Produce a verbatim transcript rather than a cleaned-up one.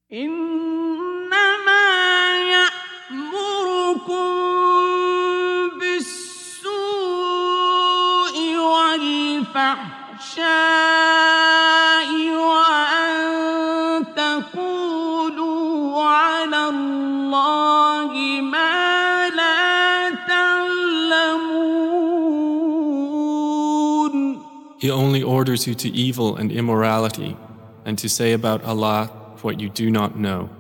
إنما يأمركم بالسوء والفحشاء وأن تقولوا على الله ما لا تعلمون. He only orders you to evil and immorality, and to say about Allah what you do not know.